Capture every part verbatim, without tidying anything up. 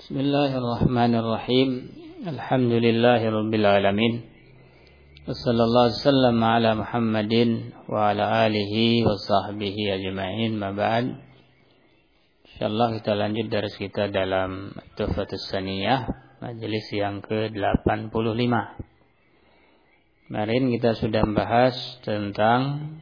Bismillahirrahmanirrahim. Alhamdulillahirabbil alamin. Wassallallahu wasallam ala Muhammadin wa ala alihi wa sahbihi ajma'in. Ma ba'd. Insyaallah kita lanjut dari kita dalam Tuhfatus Saniyah, majelis yang ke delapan puluh lima. Kemarin kita sudah membahas tentang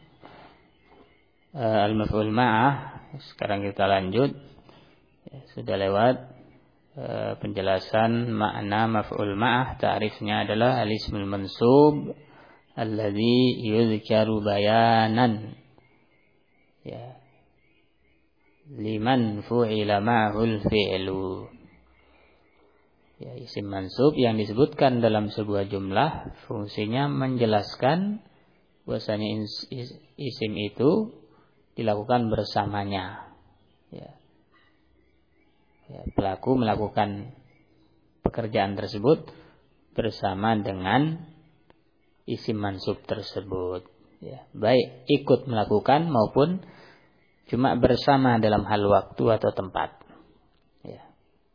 uh, al-maf'ul ma'ah. Sekarang kita lanjut. Ya, sudah lewat penjelasan makna maf'ul ma'ah. Ta'rifnya adalah al-ismul mansub alladhi yudhkaru bayanan, ya, liman fu'ila ma'ahul fi'lu. Ya, isim mansub yang disebutkan dalam sebuah jumlah fungsinya menjelaskan bahwasanya isim itu dilakukan bersamanya. Ya. Ya, pelaku melakukan pekerjaan tersebut bersama dengan isim mansub tersebut. Ya, baik ikut melakukan maupun cuma bersama dalam hal waktu atau tempat. Ya.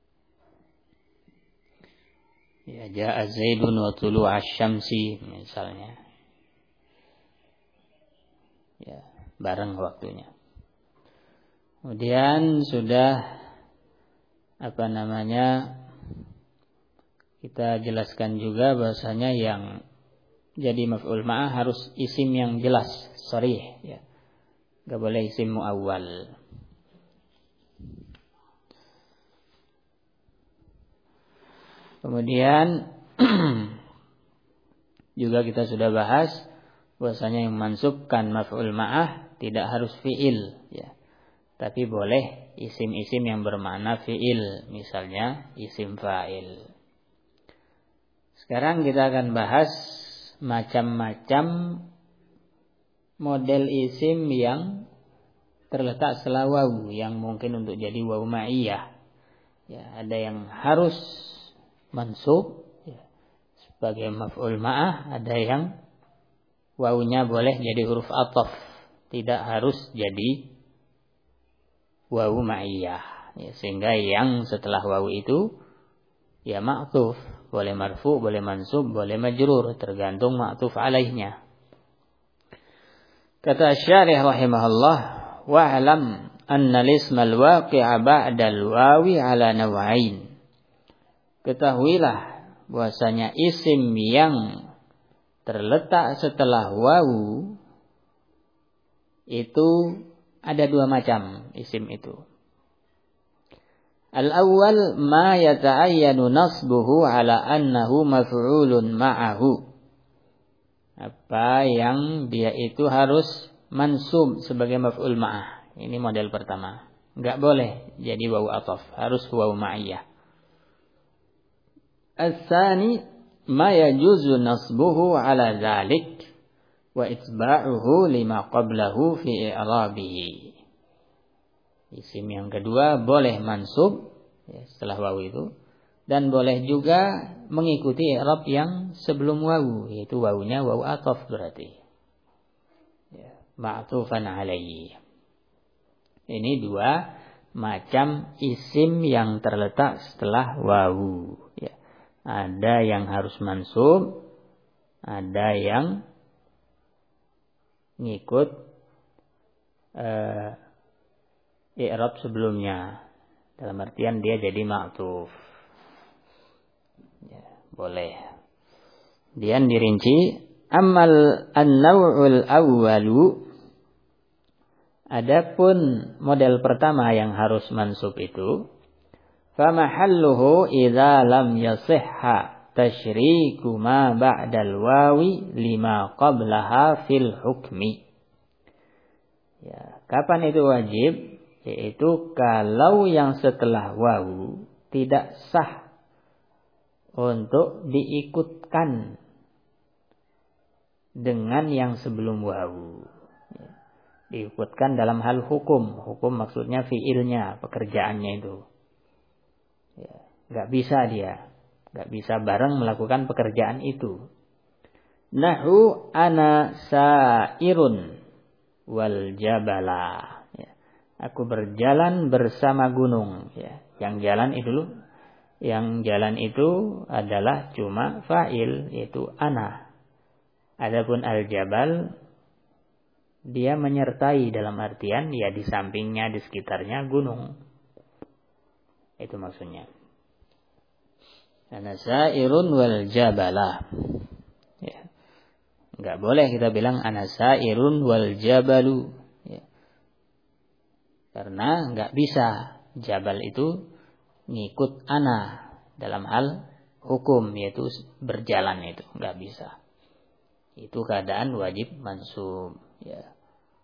Ya, ja'a Zaidun wa tulu'a asy-syamsi misalnya. Ya, bareng waktunya. Kemudian sudah apa namanya kita jelaskan juga bahasanya yang jadi maf'ul ma'ah harus isim yang jelas, sharih, ya. Enggak boleh isim muawwal. Kemudian juga kita sudah bahas bahasanya yang mansubkan maf'ul ma'ah tidak harus fi'il, ya. Tapi boleh isim-isim yang bermakna fi'il, misalnya isim fa'il. Sekarang kita akan bahas macam-macam model isim yang terletak setelah wawu, yang mungkin untuk jadi wawu ma'iyah. Ya, ada yang harus mansub, ya, sebagai maf'ul ma'ah, ada yang wawunya boleh jadi huruf athaf, tidak harus jadi wawu ma'iyah, ya, sehingga yang setelah wawu itu ya ma'tuf, boleh marfu, boleh mansub, boleh majrur, tergantung ma'tuf alaihnya. Kata Syarih rahimahullah, wa'lam anna al-ismal waqi'a ba'dal wawi ala naw'ain. Ketahuilah bahwasanya isim yang terletak setelah wawu itu ada dua macam isim itu. Al-awwal ma yata'ayyanu nasbuhu ala annahu maf'ulun ma'ahu. Apa yang dia itu harus mansub sebagai maf'ul ma'ah. Ini model pertama. Enggak boleh jadi wawu athaf, harus wawu ma'iyah. As-tsani ma yajuzu nasbuhu ala dzalik wa itba'uhu lima qablahu fi i'rabihi. Isim yang kedua boleh mansub, ya, setelah wawu itu, dan boleh juga mengikuti i'rab yang sebelum wawu, yaitu wawunya wawu athaf berarti, ya, ma'tufan alaihi. Ini dua macam isim yang terletak setelah wawu, ya. Ada yang harus mansub, ada yang ngikut uh, i'rab sebelumnya, dalam artian dia jadi ma'tuf, ya, boleh. Kemudian dirinci, amal an-naw'ul awwalu, adapun model pertama yang harus mansub itu, fa mahalluhu idza lam yasihha tasyriku ma ba'dal wawi lima qablaha fil hukmi. Ya, kapan itu wajib? Yaitu kalau yang setelah wawu tidak sah untuk diikutkan dengan yang sebelum wawu. Ya, diikutkan dalam hal hukum. Hukum maksudnya fiilnya, pekerjaannya itu. Ya, enggak bisa dia. Gak bisa bareng melakukan pekerjaan itu. Nahu ana sairun wal jabala. Ya. Aku berjalan bersama gunung. Ya. Yang jalan itu dulu yang jalan itu adalah cuma fa'il, yaitu ana. Adapun al-jabal, dia menyertai dalam artian ya di sampingnya, di sekitarnya gunung. Itu maksudnya. Ana sa'irun wal jabala. Ya. Enggak boleh kita bilang ana sa'irun wal jabalu. Ya. Karena enggak bisa. Jabal itu ngikut ana dalam hal hukum, yaitu berjalan itu. Enggak bisa. Itu keadaan wajib mansub. Ya.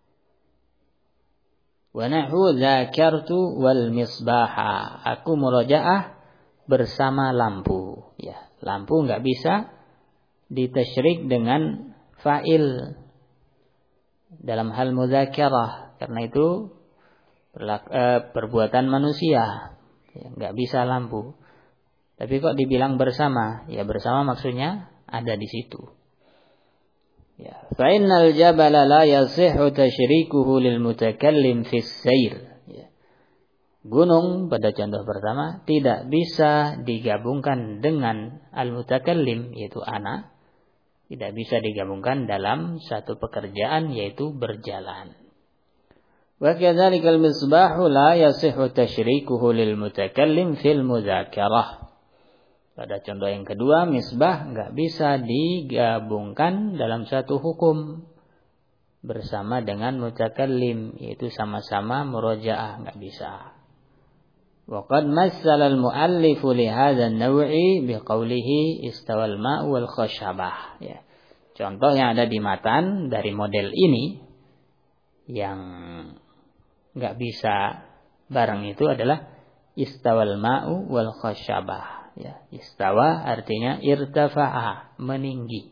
Wa nahu dzakartu wal misbaha. Aku murajaah bersama lampu. Ya, lampu enggak bisa ditasyrik dengan fa'il dalam hal mudzakarah, karena itu perbuatan manusia. Ya, enggak bisa lampu. Tapi kok dibilang bersama? Ya, bersama maksudnya ada di situ. Ya, fa innal jabala la yasihhu tasyrikuhu lil mutakallim fi sayr. Ya. Gunung pada contoh pertama tidak bisa digabungkan dengan al-mutakallim, yaitu ana. Tidak bisa digabungkan dalam satu pekerjaan, yaitu berjalan. Wa kadzalikal misbahu la yasihhu tasyrikuhu lil mutakallim fil mudzakarah. Pada contoh yang kedua, misbah enggak bisa digabungkan dalam satu hukum bersama dengan mutakallim, yaitu sama-sama murojaah, enggak bisa. Wa qad massala al-muallif li hadha an-naw'i biqaulihi istawal ma'u wal khashabah. Ya. Contoh yang ada di matan dari model ini yang enggak bisa bareng itu adalah istawal ma'u wal khashabah. Ya, istawa artinya irtafa'a, meninggi.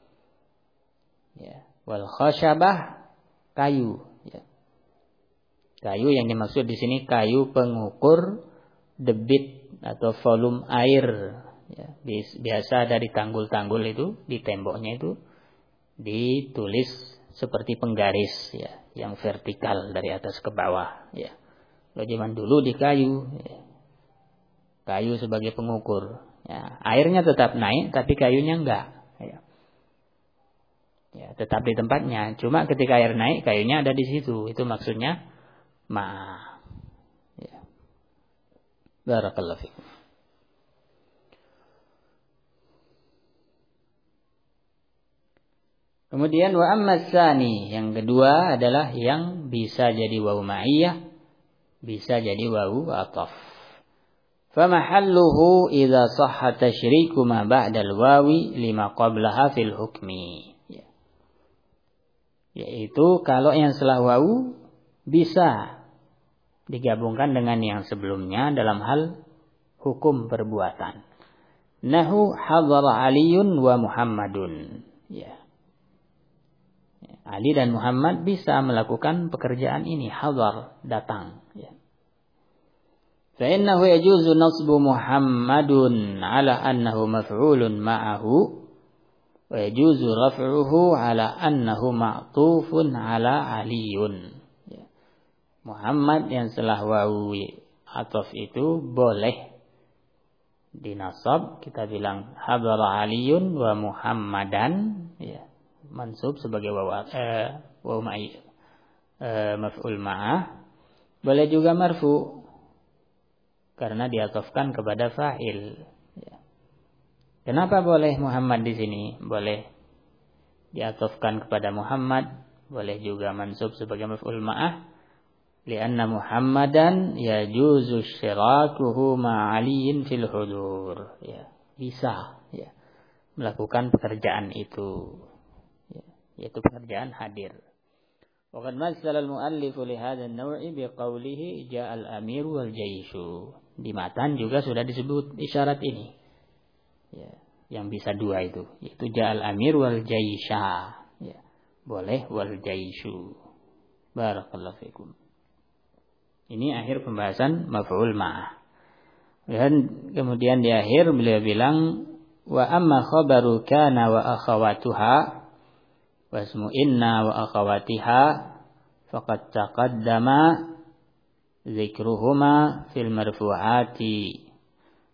Ya, wal khashabah, kayu. Ya. Kayu yang dimaksud di sini kayu pengukur debit atau volume air. Ya, biasa dari tanggul-tanggul itu di temboknya itu ditulis seperti penggaris, ya, yang vertikal dari atas ke bawah. Ya. Kalau zaman dulu di kayu. Ya. Kayu sebagai pengukur. Ya, airnya tetap naik, tapi kayunya enggak. Ya. Ya, tetap di tempatnya. Cuma ketika air naik, kayunya ada di situ. Itu maksudnya ma. Ya. Barakallahu fikum. Kemudian wa amma tsani, yang kedua adalah yang bisa jadi wawu ma'iyah, bisa jadi wawu athaf. Famahalluhu idza sahha tasyriku ma ba'dal wawi lima qablaha fil hukmi. Ya. Yaitu kalau yang setelah wawu bisa digabungkan dengan yang sebelumnya dalam hal hukum perbuatan. Nahu hadara Aliyun wa Muhammadun. Ya. Ali dan Muhammad bisa melakukan pekerjaan ini, hadar, datang. Ya. فإنه يجوز نصب محمد على أنه مفعول معه ويجوز رفعه على أنه معطوف على علي. Muhammad yang setelah wawu ataf itu boleh dinasab, kita bilang hadara Aliyun wa Muhammadan, ya, mansub sebagai wawu eh, wawu ma'i eh, maf'ul ma'ah. Boleh juga marfu karena diatofkan kepada fa'il. Ya. Kenapa boleh Muhammad di sini? Boleh diatofkan kepada Muhammad, boleh juga mansub sebagai maf'ul ma'ah. Lianna Muhammadan yajuzu syirakuhu ma'aliyin fil hudur. Ya, bisa, ya, melakukan pekerjaan itu. Ya, yaitu pekerjaan hadir. Waqad massala al-muallif li hadha an-naw'i biqaulihi ja'al amir wal jaishu. Di matan juga sudah disebut isyarat ini. Ya, yang bisa dua itu, yaitu ja'al amir wal jaisha. Ya, boleh wal jaishu. Barakallahu fikum. Ini akhir pembahasan maf'ul ma'ah. Dan kemudian di akhir beliau bilang wa amma khabaru kana wa akhawatuha wasmu inna wa akhawatiha faqad taqaddama dzikruhuma fil marfu'ati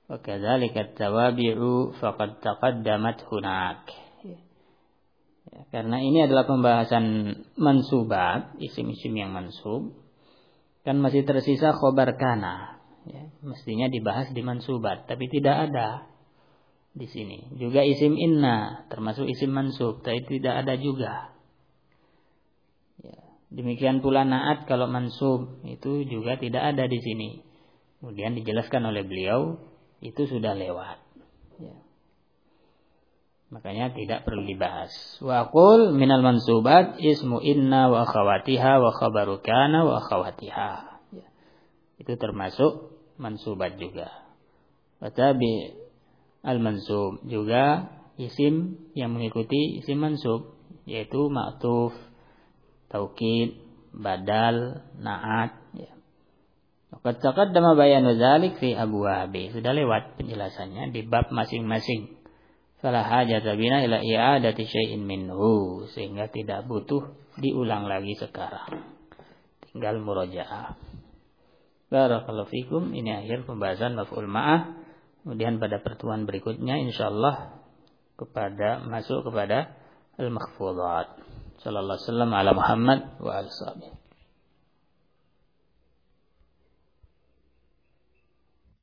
Wa kadzalika at-tawabi'u faqad taqaddamat hunak. Ya, karena ini adalah pembahasan mansubat, isim-isim yang mansub, kan masih tersisa khobar kana. Ya, mestinya dibahas di mansubat, tapi tidak ada di sini. Juga isim inna termasuk isim mansub, tapi tidak ada juga. Ya, demikian pula naat kalau mansub itu juga tidak ada di sini. Kemudian dijelaskan oleh beliau itu sudah lewat. Ya. Makanya tidak perlu dibahas. Wa qul minal mansubat ismu inna wa akhawatiha wa khabaru kana wa akhawatiha. Ya. Itu termasuk mansubat juga. Wa tabi al-mansub juga isim yang mengikuti isim mansub, yaitu ma'tuf, taukid, badal, na'at. Ya. Qad taqaddama bayanu dzalik fi abwabi. Sudah lewat penjelasannya di bab masing-masing. Fala hajata bina ila i'adati syai'in minhu, sehingga tidak butuh diulang lagi sekarang. Tinggal murajaah. Barakallahu fikum. Ini akhir pembahasan maf'ul ma'ah. Kemudian pada pertemuan berikutnya insyaallah kepada masuk kepada al-makhfudhat. Sallallahu alaihi wasallam ala Muhammad wa alihi.